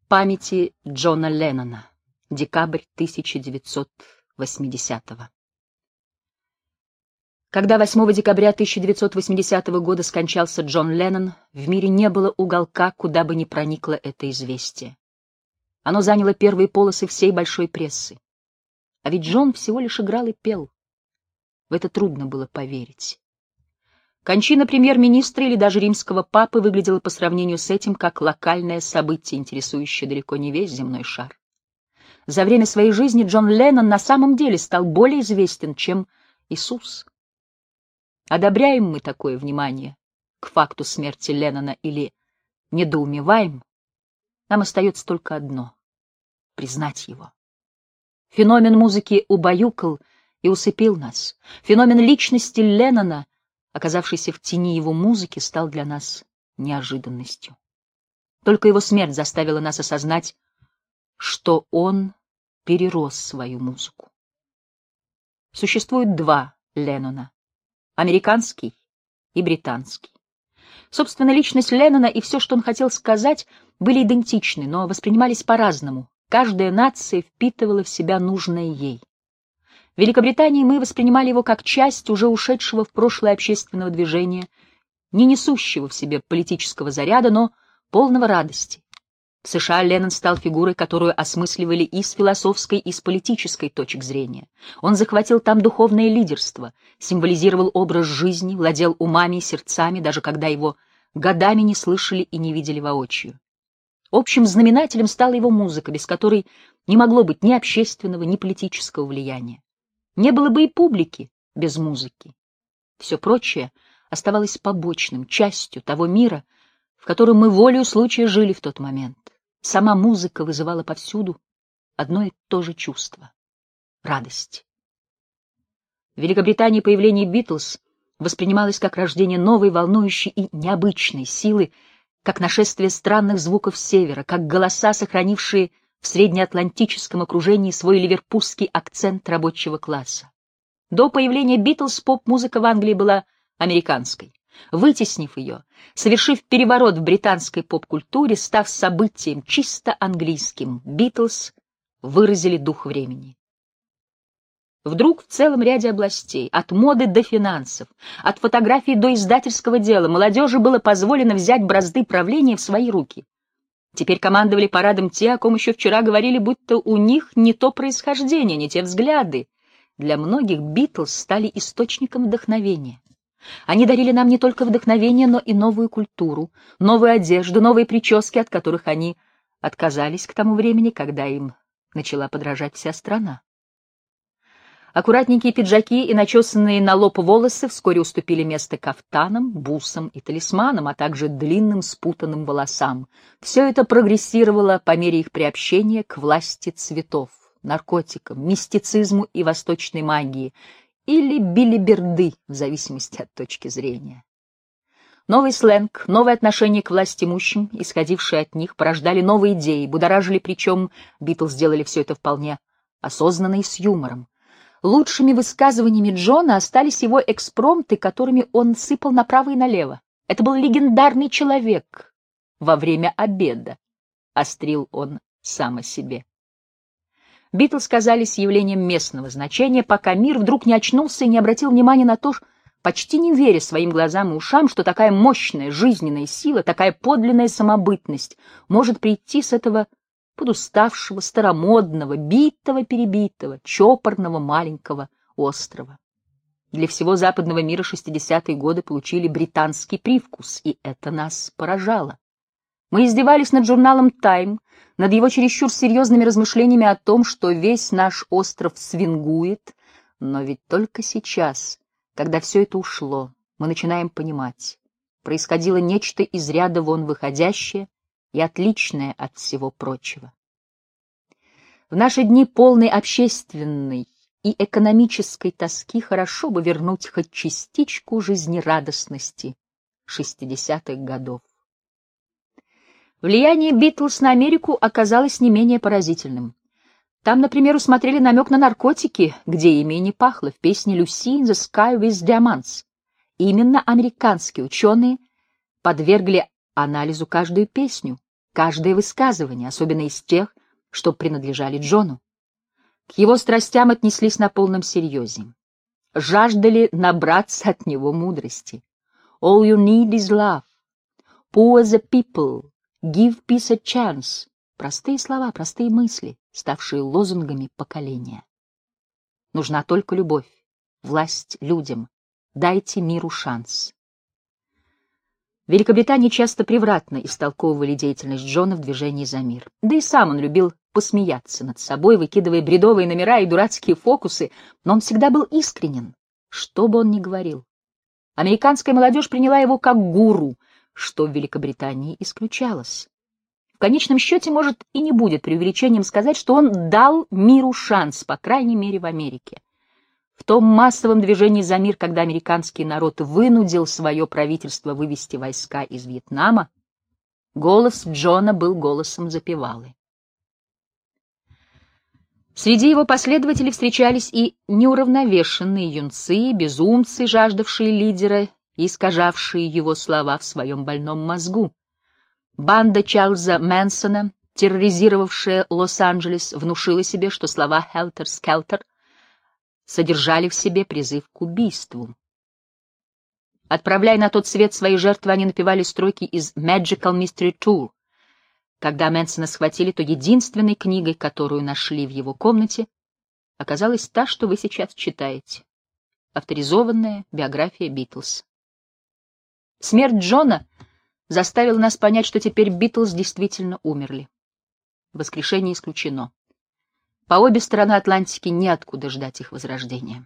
Памяти Джона Леннона. Декабрь 1980-го. Когда 8 декабря 1980 года скончался Джон Леннон, в мире не было уголка, куда бы ни проникло это известие. Оно заняло первые полосы всей большой прессы. А ведь Джон всего лишь играл и пел. В это трудно было поверить. Кончина премьер-министра или даже римского папы выглядела по сравнению с этим как локальное событие, интересующее далеко не весь земной шар. За время своей жизни Джон Леннон на самом деле стал более известен, чем Иисус. Одобряем мы такое внимание к факту смерти Леннона или недоумеваем, нам остается только одно — признать его. Феномен музыки убаюкал и усыпил нас. Феномен личности Леннона, оказавшийся в тени его музыки, стал для нас неожиданностью. Только его смерть заставила нас осознать, что он перерос свою музыку. Существует два Леннона — американский и британский. Собственно, личность Леннона и все, что он хотел сказать, были идентичны, но воспринимались по-разному. Каждая нация впитывала в себя нужное ей. В Великобритании мы воспринимали его как часть уже ушедшего в прошлое общественного движения, не несущего в себе политического заряда, но полного радости. В США Леннон стал фигурой, которую осмысливали и с философской, и с политической точек зрения. Он захватил там духовное лидерство, символизировал образ жизни, владел умами и сердцами, даже когда его годами не слышали и не видели воочию. Общим знаменателем стала его музыка, без которой не могло быть ни общественного, ни политического влияния. Не было бы и публики без музыки. Все прочее оставалось побочным, частью того мира, в котором мы волею случая жили в тот момент. Сама музыка вызывала повсюду одно и то же чувство — радость. В Великобритании появление Битлз воспринималось как рождение новой, волнующей и необычной силы, как нашествие странных звуков севера, как голоса, сохранившие в среднеатлантическом окружении свой ливерпульский акцент рабочего класса. До появления Битлз поп-музыка в Англии была американской. Вытеснив ее, совершив переворот в британской поп-культуре, став событием чисто английским, Битлз выразили дух времени. Вдруг в целом ряде областей, от моды до финансов, от фотографий до издательского дела, молодежи было позволено взять бразды правления в свои руки. Теперь командовали парадом те, о ком еще вчера говорили, будто у них не то происхождение, не те взгляды. Для многих Битлз стали источником вдохновения. Они дарили нам не только вдохновение, но и новую культуру, новую одежду, новые прически, от которых они отказались к тому времени, когда им начала подражать вся страна. Аккуратненькие пиджаки и начесанные на лоб волосы вскоре уступили место кафтанам, бусам и талисманам, а также длинным спутанным волосам. Все это прогрессировало по мере их приобщения к власти цветов, наркотикам, мистицизму и восточной магии, или билиберды, в зависимости от точки зрения. Новый сленг, новое отношение к властимущим, исходившие от них, порождали новые идеи, будоражили, причем Битлз сделали все это вполне осознанно и с юмором. Лучшими высказываниями Джона остались его экспромты, которыми он сыпал направо и налево. Это был легендарный человек во время обеда, острил он сам о себе. Битлз казались явлением местного значения, пока мир вдруг не очнулся и не обратил внимания на то, почти не веря своим глазам и ушам, что такая мощная жизненная сила, такая подлинная самобытность может прийти с этого подуставшего, старомодного, битого-перебитого, чопорного маленького острова. Для всего западного мира 60-е годы получили британский привкус, и это нас поражало. Мы издевались над журналом «Тайм», над его чересчур серьезными размышлениями о том, что весь наш остров свингует, но ведь только сейчас, когда все это ушло, мы начинаем понимать, происходило нечто из ряда вон выходящее и отличное от всего прочего. В наши дни полной общественной и экономической тоски хорошо бы вернуть хоть частичку жизнерадостности 60-х годов. Влияние Битлз на Америку оказалось не менее поразительным. Там, например, усмотрели намек на наркотики, где ими и не пахло, в песне «Lucy in the Sky with Diamonds». И именно американские ученые подвергли анализу каждую песню, каждое высказывание, особенно из тех, что принадлежали Джону. К его страстям отнеслись на полном серьезе. Жаждали набраться от него мудрости. All you need is love. Poor the people. Give peace a chance. Простые слова, простые мысли, ставшие лозунгами поколения. Нужна только любовь, власть людям. Дайте миру шанс. В Великобритании часто превратно истолковывали деятельность Джона в движении за мир. Да и сам он любил посмеяться над собой, выкидывая бредовые номера и дурацкие фокусы, но он всегда был искренен, что бы он ни говорил. Американская молодежь приняла его как гуру, что в Великобритании исключалось. В конечном счете, может, и не будет преувеличением сказать, что он дал миру шанс, по крайней мере, в Америке. В том массовом движении за мир, когда американский народ вынудил свое правительство вывести войска из Вьетнама, голос Джона был голосом запевалы. Среди его последователей встречались и неуравновешенные юнцы, безумцы, жаждавшие лидера и искажавшие его слова в своем больном мозгу. Банда Чарльза Мэнсона, терроризировавшая Лос-Анджелес, внушила себе, что слова «Хелтер-скелтер» содержали в себе призыв к убийству. Отправляя на тот свет свои жертвы, они напевали строки из «Magical Mystery Tour». Когда Мэнсона схватили, то единственной книгой, которую нашли в его комнате, оказалась та, что вы сейчас читаете. Авторизованная биография Битлз. Смерть Джона заставила нас понять, что теперь Битлз действительно умерли. Воскрешение исключено. По обе стороны Атлантики неоткуда ждать их возрождения.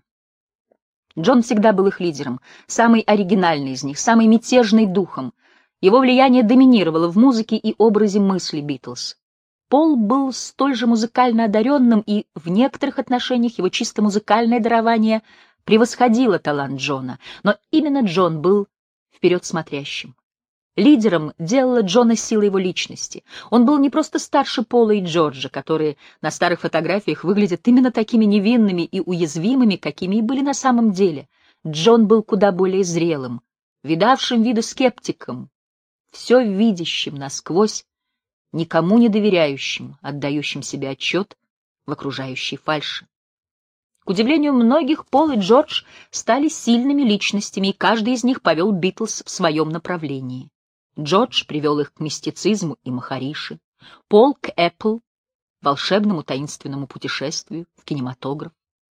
Джон всегда был их лидером, самый оригинальный из них, самый мятежный духом. Его влияние доминировало в музыке и образе мысли Битлз. Пол был столь же музыкально одаренным, и в некоторых отношениях его чисто музыкальное дарование превосходило талант Джона, но именно Джон был вперед смотрящим. Лидером делала Джона сила его личности. Он был не просто старше Пола и Джорджа, которые на старых фотографиях выглядят именно такими невинными и уязвимыми, какими и были на самом деле. Джон был куда более зрелым, видавшим виды скептиком, все видящим насквозь, никому не доверяющим, отдающим себе отчет в окружающей фальши. К удивлению многих, Пол и Джордж стали сильными личностями, и каждый из них повел Битлз в своем направлении. Джордж привел их к мистицизму и Махариши, Пол — к Apple, волшебному таинственному путешествию в кинематограф.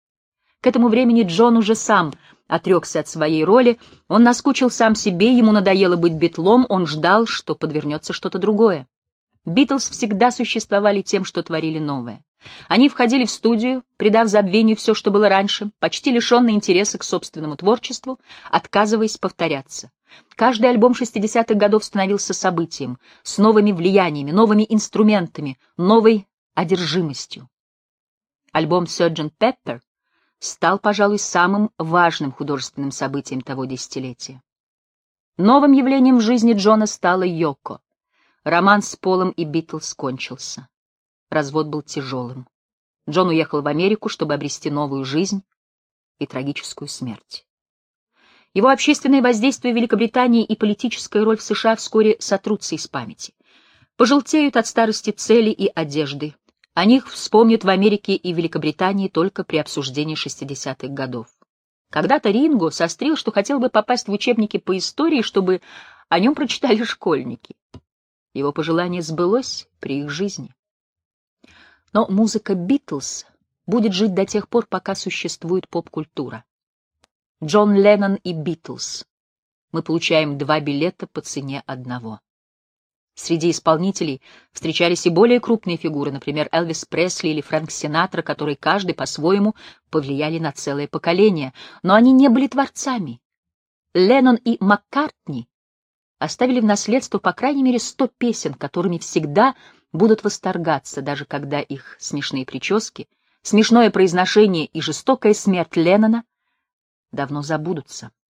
К этому времени Джон уже сам отрекся от своей роли, он наскучил сам себе, ему надоело быть битлом, он ждал, что подвернется что-то другое. Битлз всегда существовали тем, что творили новое. Они входили в студию, придав забвению все, что было раньше, почти лишенные интереса к собственному творчеству, отказываясь повторяться. Каждый альбом 60-х годов становился событием, с новыми влияниями, новыми инструментами, новой одержимостью. Альбом Sgt. Pepper стал, пожалуй, самым важным художественным событием того десятилетия. Новым явлением в жизни Джона стала Йоко. Роман с Полом и Битлз кончился. Развод был тяжелым. Джон уехал в Америку, чтобы обрести новую жизнь и трагическую смерть. Его общественное воздействие в Великобритании и политическая роль в США вскоре сотрутся из памяти. Пожелтеют от старости цели и одежды. О них вспомнят в Америке и Великобритании только при обсуждении 60-х годов. Когда-то Ринго сострил, что хотел бы попасть в учебники по истории, чтобы о нем прочитали школьники. Его пожелание сбылось при их жизни. Но музыка Битлз будет жить до тех пор, пока существует поп-культура. Джон Леннон и Битлз. Мы получаем 2 билета по цене одного. Среди исполнителей встречались и более крупные фигуры, например, Элвис Пресли или Фрэнк Синатра, которые каждый по-своему повлияли на целое поколение, но они не были творцами. Леннон и Маккартни оставили в наследство по крайней мере 100 песен, которыми всегда будут восторгаться, даже когда их смешные прически, смешное произношение и жестокая смерть Леннона давно забудутся.